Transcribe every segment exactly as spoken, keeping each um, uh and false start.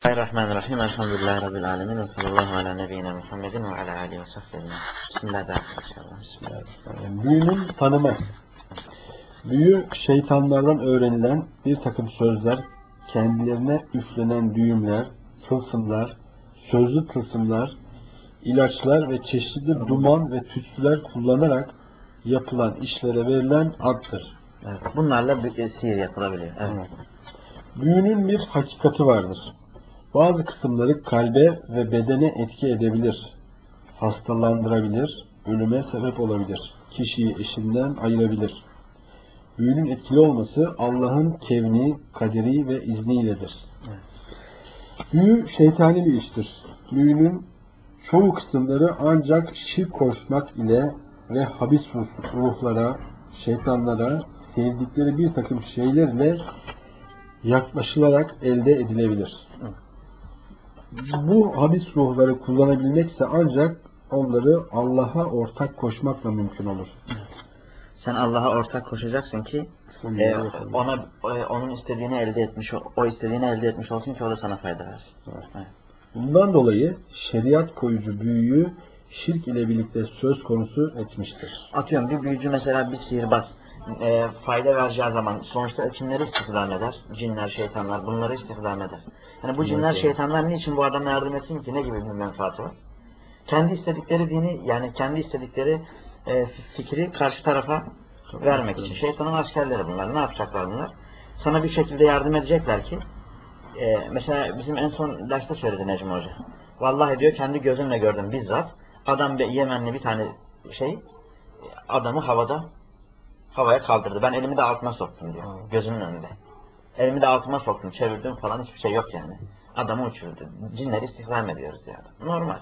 Bismillahirrahmanirrahim. Elhamdülillahi Rabbil alemin. Ve sallallahu ala nebiyyina Muhammedin ve ala alihi ve sahbihi. Bismillahirrahmanirrahim. Bismillahirrahmanirrahim. Büyünün tanımı. Büyü, şeytanlardan öğrenilen bir takım sözler, kendilerine üflenen düğümler, tılsımlar, sözlü tılsımlar, ilaçlar ve çeşitli duman ve tütsüler kullanarak yapılan işlere verilen addır. Evet, bunlarla bir sihir yapılabiliyor. Evet. Büyünün bir hakikati vardır. Bazı kısımları kalbe ve bedene etki edebilir, hastalandırabilir, ölüme sebep olabilir, kişiyi eşinden ayırabilir. Büyünün etkili olması Allah'ın kevni, kaderi ve izniyledir. Büyü şeytani bir iştir. Büyünün çoğu kısımları ancak şirk koşmak ile ve habis ruhlara, şeytanlara, sevdikleri bir takım şeylerle yaklaşılarak elde edilebilir. Bu habis ruhları kullanabilmekse ancak onları Allah'a ortak koşmakla mümkün olur. Sen Allah'a ortak koşacaksın ki e, ona e, onun istediğini elde etmiş, o istediğini elde etmiş olsun ki o da sana fayda versin. Evet. Bundan dolayı şeriat koyucu büyüyü şirk ile birlikte söz konusu etmiştir. Atıyorum bir büyücü mesela bir sihirbaz e, fayda vereceği zaman sonuçta kimleri istihdam eder? Cinler, şeytanlar bunları istihdam eder. Yani bu cinler, evet, şeytanlar niçin bu adama yardım etsin ki? Ne gibi bir menfaati var? Kendi istedikleri dini, yani kendi istedikleri e, fikri karşı tarafa vermek için. Şeytanın askerleri bunlar. Ne yapacaklar bunlar? Sana bir şekilde yardım edecekler ki e, mesela bizim en son derste söyledi Necmi Hoca. Vallahi diyor kendi gözümle gördüm bizzat. Adam bir Yemenli bir tane şey adamı havada havaya kaldırdı. Ben elimi de altına soktum diyor. Gözümün önünde. Elimi de altıma soktum, çevirdim falan hiçbir şey yok yani. Adamı uçurdu. Cinleri istihdam ediyoruz diyor adam. Normal.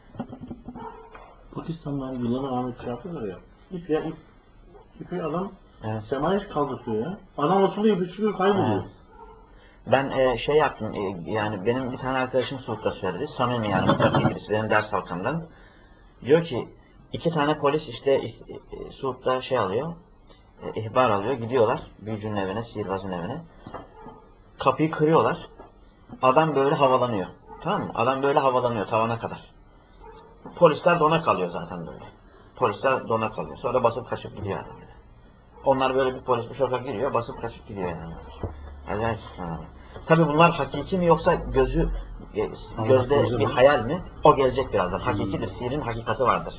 Pakistan'dan yıllar Ahmet şey yapıyorlar ya. İp ya ip. İpi adam, evet, semaya kaldırıyor ya. Adam oturuyor, bir çıkıyor, kayboluyor. Evet. Ben e, şey yaptım, e, yani benim bir tane arkadaşım Suud'da söyledi. Samimi yani mutlaka birisi benim ders halkamdan. Diyor ki iki tane polis işte e, e, Suud'da şey alıyor, e, ihbar alıyor, gidiyorlar büyücünün evine, sihirbazın evine. Kapıyı kırıyorlar. Adam böyle havalanıyor. Tamam mı? Adam böyle havalanıyor tavana kadar. Polisler dona kalıyor zaten böyle. Polisler dona kalıyor. Sonra basıp kaçıp gidiyor adam. Onlar böyle bir polis bir şoka giriyor, basıp kaçıp gidiyor yani. Acayip. Tabii bunlar hakiki mi yoksa gözü gözde bir hayal mi? O gelecek birazdan. Hakikidir. Sihirin hakikati vardır.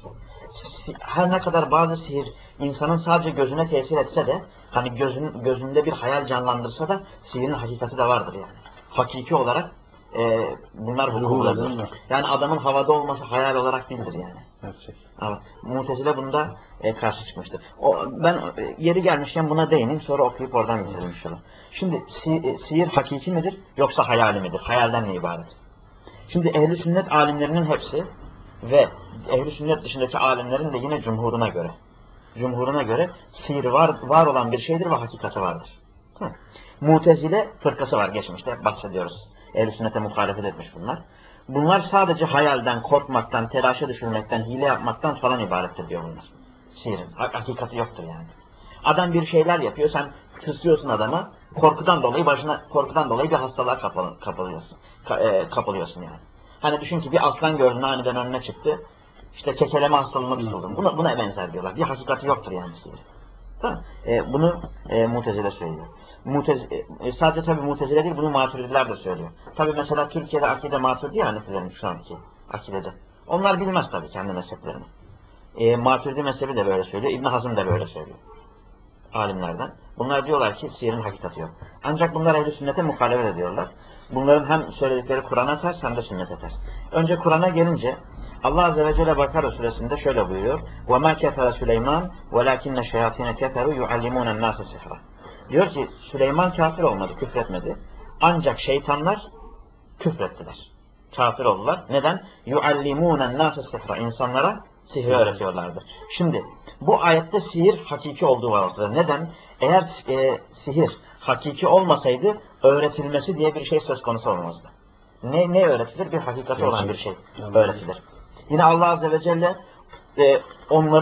Her ne kadar bazı sihir insanın sadece gözüne tesir etse de hani gözün gözünde bir hayal canlandırsa da sihirin hakikati de vardır yani. Hakiki olarak e, bunlar vuku bulabilir. Yani adamın havada olması hayal olarak değildir yani. Gerçek. Ama Mu'tezile bunda e, karşı çıkmıştır. O, ben e, yeri gelmişken buna değineyim, sonra okuyup oradan bitirelim inşallah. Şimdi si, e, sihir hakiki midir yoksa hayali midir? Hayalden ne ibaret? Şimdi ehli sünnet alimlerinin hepsi ve ehli sünnet dışındaki alimlerin de yine cumhuruna göre cumhuruna göre sihir var var olan bir şeydir ve hakikati vardır. Hı. Mu'tezile fırkası var geçmişte bahsediyoruz. Ehl-i sünnete muhalefet etmiş bunlar. Bunlar sadece hayalden, korkmaktan, telaşa düşürmekten, hile yapmaktan falan ibarettir diyor bunlar. Sihirin. Hakikati yoktur yani. Adam bir şeyler yapıyor, sen tıslıyorsun adama, korkudan dolayı başına, korkudan dolayı bir hastalığa kapıl, kapılıyorsun. Ka, e, kapılıyorsun yani. Hani düşün ki bir aslan gördün aniden önüne çıktı, işte kekeleme hastalığına tutuldun. Buna, buna benzer diyorlar. Bir hakikati yoktur yani sihir. Tamam. E, bunu e, Mu'tezile söylüyor. Mutez, e, sadece tabi Mu'tezile değil, bunu Maturidiler de söylüyor. Tabi mesela Türkiye'de akide Maturidi ya Hanefilerin şu anki akidede. Onlar bilmez tabi kendi mezheplerini. E, Maturidi mezhebi de böyle söylüyor, İbn Hazm da böyle söylüyor. Alimlerden. Bunlar diyorlar ki sihirin hakikati yok. Ancak bunlar ehl-i sünnete muhalefet ediyorlar. Bunların hem söyledikleri Kur'an'a ters hem de sünnete ters. Önce Kur'an'a gelince Allah Azze ve Celle Bakara suresinde şöyle buyuruyor. وَمَا كَفَرَ سُلَيْمَانَ وَلَكِنَّ الشَّيَاطِينَ كَفَرُوا يُعَلِّمُونَ النَّاسَ سِحْرًا. Diyor ki Süleyman kafir olmadı, küfretmedi. Ancak şeytanlar küfrettiler. Kafir oldular. Neden? يُعَلِّمُونَ النَّاسَ سِحْرًا. İnsanlara sihri öğretiyorlardı. Şimdi bu ayette sihir hakiki olduğu var ortada. Neden? Eğer e, sihir hakiki olmasaydı öğretilmesi diye bir şey söz konusu olmazdı. Ne, ne öğretilir? Bir hakikati olan bir şey öğretilir. Yine Allah Azze ve Celle e, onların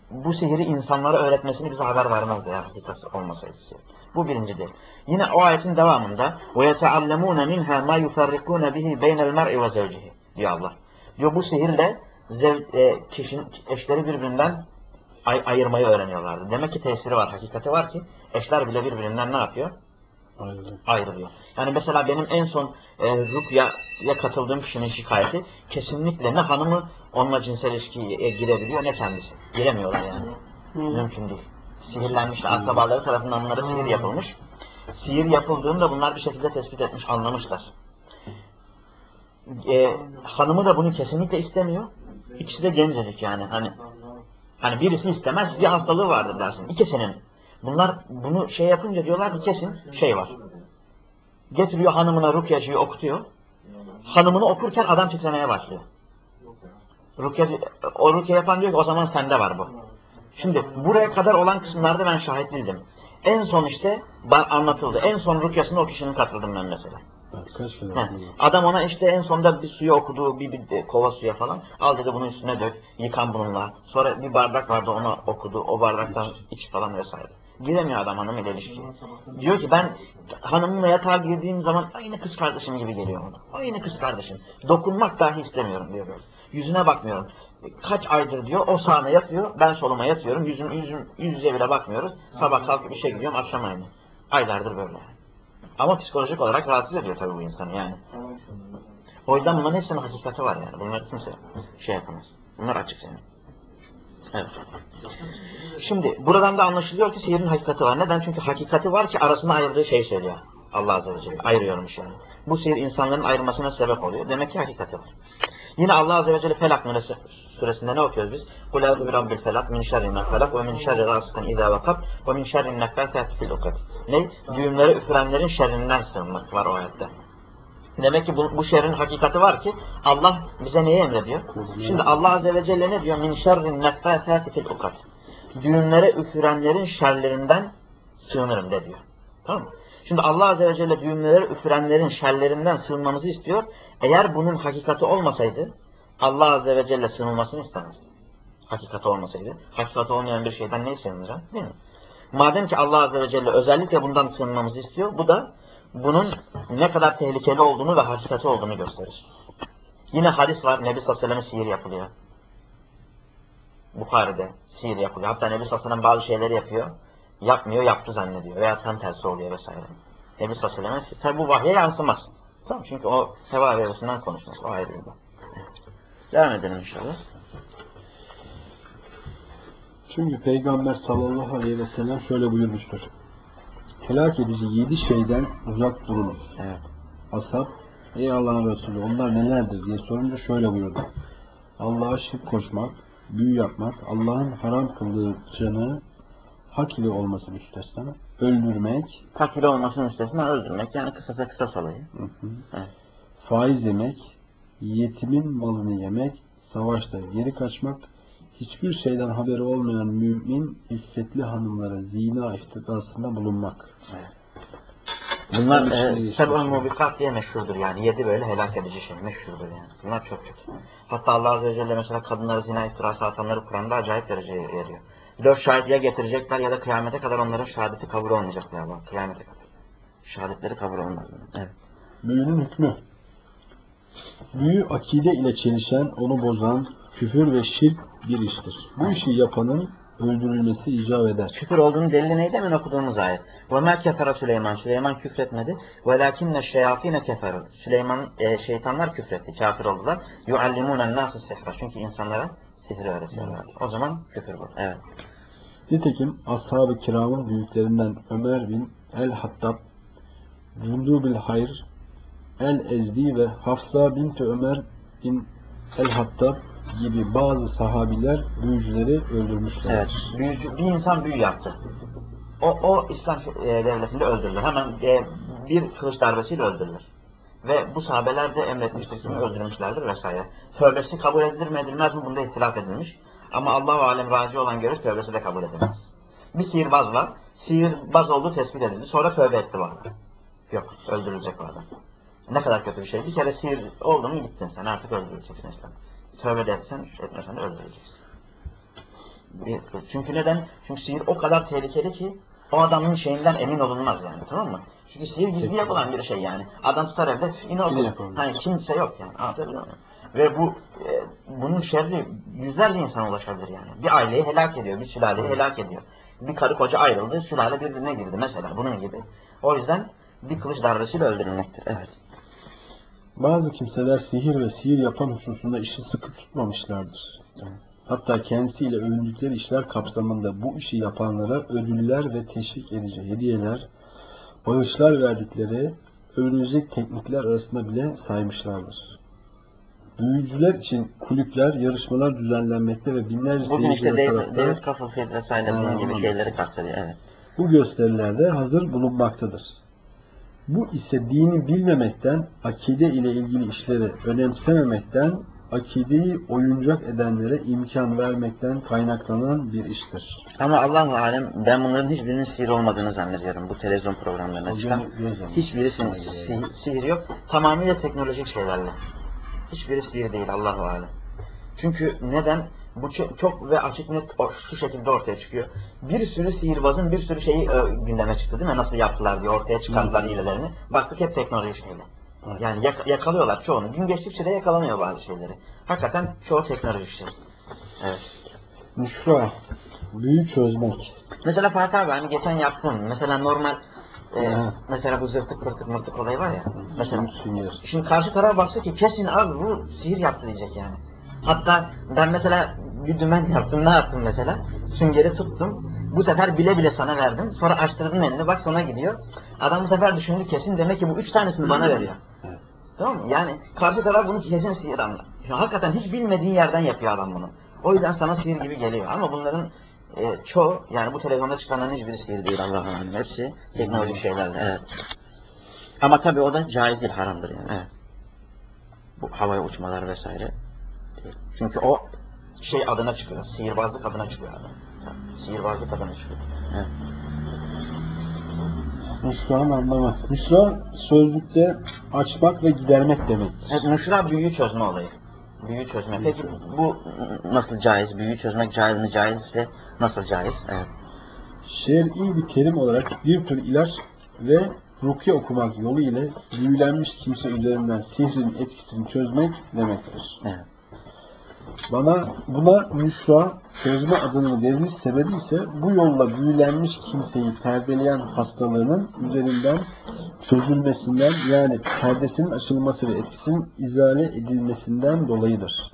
bu sihiri insanlara öğretmesini bize haber vermezdi eğer hakikat olmasaydı. Bu birinci değil. Yine o ayetin devamında وَيَتَعَلَّمُونَ مِنْهَا مَا يُفَرِّقُونَ بِهِ بَيْنَ الْمَرْءِ وَزَوْجِهِ diyor Allah. Diyor bu sihirle zev, e, kişinin eşleri birbirinden ay, ayırmayı öğreniyorlardı. Demek ki tesiri var, hakikati var ki eşler bile birbirinden ne yapıyor? Ayrılıyor. Ayrılıyor. Yani mesela benim en son e, Rukya'ya katıldığım kişinin şikayeti kesinlikle ne hanımı onunla cinsel ilişkiye girebiliyor ne kendisi. Giremiyorlar yani. Mümkün değil. Sihirlenmişler. Akrabaları tarafından onlara sihir yapılmış. Sihir yapıldığında bunlar bir şekilde tespit etmiş, anlamışlar. E, hanımı da bunu kesinlikle istemiyor. İkisi de gencecik yani. Hani hani birisi istemez, bir hastalığı vardır dersin. İkisinin. Bunlar bunu şey yapınca diyorlar ki kesin şey var. Getiriyor hanımına rukyacıyı okutuyor. Hanımını okurken adam titremeye başlıyor. Rukyacı, o rukya yapan diyor ki o zaman sende var bu. Şimdi buraya kadar olan kısımlarda ben şahit değildim. En son işte anlatıldı. En son rukyasına o kişinin katıldım ben mesela. Kaç Heh. Adam ona işte en sonunda bir suyu okudu, bir, bir kova suya falan. Al dedi bunun üstüne dök, yıkan bununla. Sonra bir bardak vardı ona okudu, o bardaktan iç falan vesaire. Giremiyor adam hanımıyla ilişkiye. Diyor ki ben hanımımla yatağa girdiğim zaman aynı kız kardeşim gibi geliyor ona. Aynı kız kardeşim. Dokunmak dahi istemiyorum diyor böyle. Yüzüne bakmıyorum. Kaç aydır diyor o sağına yatıyor, ben soluma yatıyorum. Yüzüm, yüzüm, yüz yüze bile bakmıyoruz. Sabah kalkıp işe gidiyorum, akşam aynı. Aylardır böyle. Ama psikolojik olarak rahatsız ediyor tabii bu insanı yani. O yüzden bunların hepsinin hakikati var yani. Bunlar kimse şey yapamaz. Bunlar açık yani. Evet. Şimdi buradan da anlaşılıyor ki sihirin hakikati var. Neden? Çünkü hakikati var ki arasında ayırdığı şey söylüyor. Allah Azze ve Celle. Ayırıyormuş yani. Bu sihir insanların ayrılmasına sebep oluyor. Demek ki hakikati var. Yine Allah Azze ve Celle Felak suresinde ne okuyoruz biz? قُلْ اَعُوذُ بِرَبِّ الْفَلَقِ مِنْ شَرِّ مَا خَلَقَ وَمِنْ شَرِّ غَاسِقٍ اِذَا وَقَبَ وَمِنْ شَرِّ النَّفَّاثَاتِ فِي الْعُقَدِ. Ne? Düğümleri üfürenlerin şerrinden sığınmak var o ayette. Demek ki bu, bu şerrin hakikati var ki Allah bize neyi emrediyor? Şimdi Allah Azze ve Celle ne diyor? مِنْ شَرِّ النَّفَّاثَاتِ فِي الْعُقَدِ. Düğümlere üfürenlerin şerlerinden sığınırım de diyor. Tamam mı? Şimdi Allah Azze ve Celle düğümlere üfürenlerin şerlerinden sığınmamızı istiyor. Eğer bunun hakikati olmasaydı Allah Azze ve Celle sığınılmasını istemezdi. Hakikati olmasaydı. Hakikati olmayan bir şeyden neyi sığınacağım? Değil mi? Madem ki Allah Azze ve Celle özellikle bundan sığınmamızı istiyor, bu da bunun ne kadar tehlikeli olduğunu ve hakikati olduğunu gösterir. Yine hadis var, Nebi sallallahu aleyhi ve sellem sihir yapılıyor. Bukhari'de sihir yapılıyor. Hatta Nebi sallallahu aleyhi ve sellem bazı şeyleri yapıyor, yapmıyor, yaptı zannediyor veya tam tersi oluyor vesaire. Nebi sallallahu aleyhi ve sellem, tabi bu vahye yansımaz. Tamam, çünkü o heva verisinden konuşmaz, o ayrı bir. Devam edelim inşallah. Çünkü Peygamber sallallahu aleyhi ve sellem şöyle buyurmuştur. Helak edici yedi şeyden uzak durunuz. Evet. Ashab, ey Allah'ın Resulü onlar nelerdir diye sorunca şöyle buyurdu. Allah'a şirk koşmak, büyü yapmak, Allah'ın haram kıldığı canı hak ile olması müstesna, öldürmek, hak ile olması müstesna öldürmek, yani kısasa kısas olayı. Hı hı. Evet. Faiz yemek, yetimin malını yemek, savaşta geri kaçmak, hiçbir şeyden haberi olmayan mümin, iffetli hanımlara zina ihtitasında bulunmak. Evet. Bunlar Yani e, seb'un mubikat diye meşhurdur yani. Yedi böyle helak edici şey meşhurdur yani. Bunlar çok kötü. Hatta Allah Azze ve Celle mesela kadınları zina iftirası atanları Kur'an'da acayip dereceye veriyor. Dört şahit ya getirecekler ya da kıyamete kadar onların şehadeti kabul olmayacak ya Allah. Kıyamete kadar. Şehadetleri kabul olmaz. Evet. Büyünün hükmü. Büyü akide ile çelişen, onu bozan, küfür ve şirk bir iştir. Bu işi yapanın öldürülmesi icap eder. Küfür olduğunu delili neydi? Hemen okuduğumuz ayet. وَمَا كَفَرَ Süleyman. Süleyman küfretmedi. وَلَاكِنَّ الشَّيَاطِينَ كَفَرُوا. Süleyman, e, şeytanlar küfretti, kafir oldular. يُعَلِّمُونَ النَّاسِ السِّحْرَ. Çünkü insanlara sihir öğretiyorlar. O zaman küfür bu. Evet. Nitekim ashab-ı kiramın büyüklerinden Ömer bin el-Hattab, Cundu bil Hayr, el-Ezdi ve Hafsa binti Ömer bin el-Hattab gibi bazı sahabiler büyücüleri öldürmüşler. Evet. Büyücü, bir insan büyü yaptı. O, o İslam e, devletinde öldürülür. Hemen e, bir kılıç darbesiyle öldürülür. Ve bu sahabeler de emretmiştir ki öldürmüşlerdir vesaire. Tövbesi kabul edilir mi edilmez mi? Bunda ihtilaf edilmiş. Ama Allah-u Alem razı olan görür, tövbesi de kabul edilmez. Bir sihirbaz var. Sihirbaz olduğu tespit edildi. Sonra tövbe etti bu adam. Yok, öldürülecek o adam. Ne kadar kötü bir şey. Bir kere sihir oldu mu gittin sen. Artık öldürüleceksin İslam. Tövbe de etsen, etmesen de öldürüleceksin. Bir kılıç. Çünkü neden? Çünkü sihir o kadar tehlikeli ki o adamın şeyinden emin olunmaz yani, tamam mı? Çünkü sihir gizli yapılan bir şey yani. Adam tutar evde yine okur. Hani kimse yok yani. Anlatabiliyor muyum? Ve bu e, bunun şerri yüzlerce insana ulaşabilir yani. Bir aileyi helak ediyor, bir sülaleyi helak ediyor. Bir karı koca ayrıldı, sülale birbirine girdi mesela, bunun gibi. O yüzden bir kılıç darbesiyle öldürülmektir. Evet. Bazı kimseler sihir ve sihir yapan hususunda işi sıkı tutmamışlardır. Hatta kendisiyle övündükleri işler kapsamında bu işi yapanlara ödüller ve teşvik edici hediyeler, bağışlar verdikleri övünecek teknikler arasında bile saymışlardır. Büyücüler için kulüpler, yarışmalar düzenlenmekte ve binlerce Bugün işte seyirciler David, David tarafından Copperfield vesaire bunun gibi şeyleri kastediyor. Evet. bu gösterilerde hazır bulunmaktadır. Bu ise dini bilmemekten, akide ile ilgili işleri önemsememekten, akideyi oyuncak edenlere imkan vermekten kaynaklanan bir iştir. Ama Allahu alem ben bunların hiçbirinin sihir olmadığını zannediyorum bu televizyon programlarına çıkan. Hiçbirisinin sihir, sihir yok. Tamamıyla teknolojik şeylerle. Hiçbiri sihir değil Allahu alem. Çünkü neden? Bu çok, çok ve açık net şu şekilde ortaya çıkıyor. Bir sürü sihirbazın bir sürü şeyi e, gündeme çıktı değil mi? Nasıl yaptılar diye ortaya çıkardılar hilelerini. Baktık hep teknolojik şeyler. Yani yak, yakalıyorlar çoğunu. Gün geçtikçe de yakalanıyor bazı şeyleri. Hakikaten çoğu teknolojik şey. Evet. Nüşra, büyü çözmek. Mesela Fatih abi hani geçen yaptım. Mesela normal e, mesela bu zırtık pırtık mırtık olayı var ya. Mesela şimdi karşı taraf baktı ki kesin abi bu sihir yaptı diyecek yani. Hatta ben mesela bir dümen yaptım. Ne yaptım mesela? Süngeri tuttum. Bu sefer bile bile sana verdim. Sonra açtırdım elini. Bak sana gidiyor. Adam bu sefer düşündü kesin. Demek ki bu üç tanesini bana veriyor. Tamam mı? Yani karşı taraf bunu kesin sihir anlar. Hakikaten hiç bilmediğin yerden yapıyor adam bunu. O yüzden sana sihir gibi geliyor. Ama bunların e, çoğu yani bu televizyonda çıkanların hiçbiri sihir değil Allah'ın emri. Hepsi teknolojik şeylerle. Evet. Ama tabii o da caiz değil, haramdır yani. Evet. Bu havaya uçmalar vesaire. Çünkü o şey adına çıkıyor. Sihirbazlık adına çıkıyor adam. Sihirbazlık adına çıkıyor. Evet. Nüşra'nın anlamı. Nüşra sözlükte açmak ve gidermek demektir. Evet, nüşra büyü çözme olayı. Büyü çözme. Büyü Peki çözme. bu nasıl caiz? Büyü çözmek caiz mi? Caizse nasıl caiz? Evet. Şer'i bir terim olarak bir tür ilaç ve rukiye okumak yolu ile büyülenmiş kimse üzerinden sihrin etkisini çözmek demektir. Evet. Bana buna nüşra çözme adını verilmiş sebebi ise bu yolla büyülenmiş kimseyi perdeleyen hastalığının üzerinden çözülmesinden, yani perdesinin açılması ve etkisinin izale edilmesinden dolayıdır.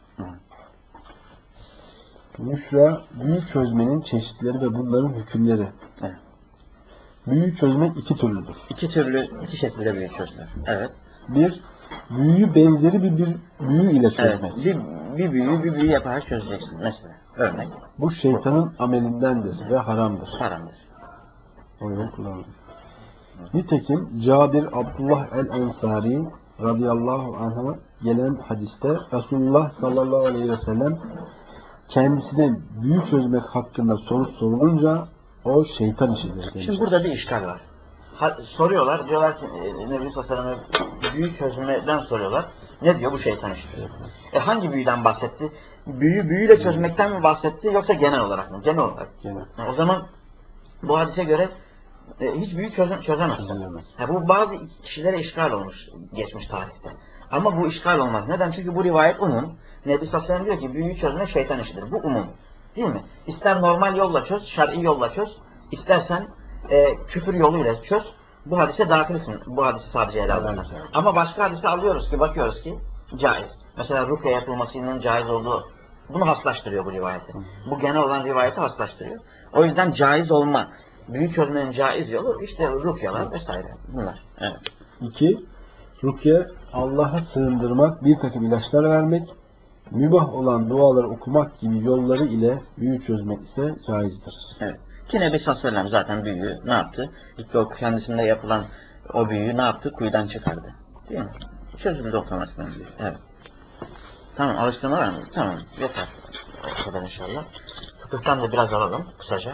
Nüşra, büyü çözmenin çeşitleri ve bunların hükümleri. Evet. Büyü çözmek iki türlüdür. İki türlü, iki şekilde büyü çözülür. Evet. Bir, büyüyü benzeri bir, bir büyü ile çözmek. Evet. Bir, bir büyü, bir büyü yaparak çözeceksin mesela. Örnek. Bu şeytanın amelindendir ve haramdır. Haramdır. Öyle kullanılır. Nitekim Cabir Abdullah el-Ensari radıyallahu anh'a gelen hadiste Resulullah sallallahu aleyhi ve sellem kendisine büyü çözmek hakkında soru sorulunca o şeytan işidir demiştir. Şimdi burada bir işgal var. Ha, soruyorlar, diyorlar ki e, Nebi Sallallahu büyü çözmeden soruyorlar. Ne diyor bu şeytan işidir? E hangi büyüden bahsetti? Büyü büyüyle çözmekten mi bahsetti yoksa genel olarak mı? Genel olarak. Genel. E, o zaman bu hadise göre e, hiç büyü çöze, çözemezsin. E, bu bazı kişilere işgal olmuş geçmiş tarihte. Ama bu işgal olmaz. Neden? Çünkü bu rivayet umum. Nebi Sallallahu diyor ki büyüyü çözmek şeytan işidir. Bu umum. Değil mi? İster normal yolla çöz, şer'i yolla çöz. İstersen e, küfür yoluyla çöz. Bu hadise dahilsin. Bu hadisi sadece ele alırlar. Ama başka hadise alıyoruz ki, bakıyoruz ki caiz. Mesela rukiye yapılmasının caiz olduğu, bunu haslaştırıyor bu rivayeti. Bu genel olan rivayeti haslaştırıyor. O yüzden caiz olma, büyü çözmenin caiz yolu işte rukiyalar vesaire. Bunlar. Evet. İki, rukiye Allah'a sığındırmak, bir takım ilaçlar vermek, mübah olan duaları okumak gibi yolları ile büyü çözmek ise caizdir. Evet. Ki Nebi sallallahu aleyhi ve sellem zaten büyüyü ne yaptı? İlk o kendisinde yapılan o büyüyü ne yaptı? Kuyudan çıkardı. Değil mi? Çözüldü otomatikman büyü. Evet. Tamam, alıştırma var mı? Tamam, yeter. O kadar inşallah. Fıkıhtan da biraz alalım kısaca.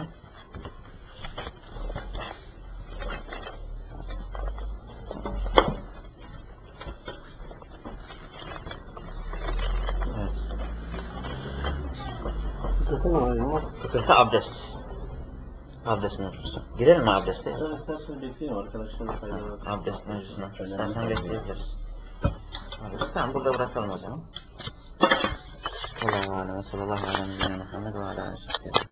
Fıkıhsın ama ama Fıkıhta abdest. Abdest mevzusu. Girelim mi abdeste? ben istersen bekleyelim arkadaşlar da faydalı. Abdest mevzusuna. İstersen bekleyebiliriz. Abi, tamam burada bırakalım o zaman. Allah'a emanet. Sallallahu aleyhi ve sellem. Muhammed ve aleyhi ve sellem.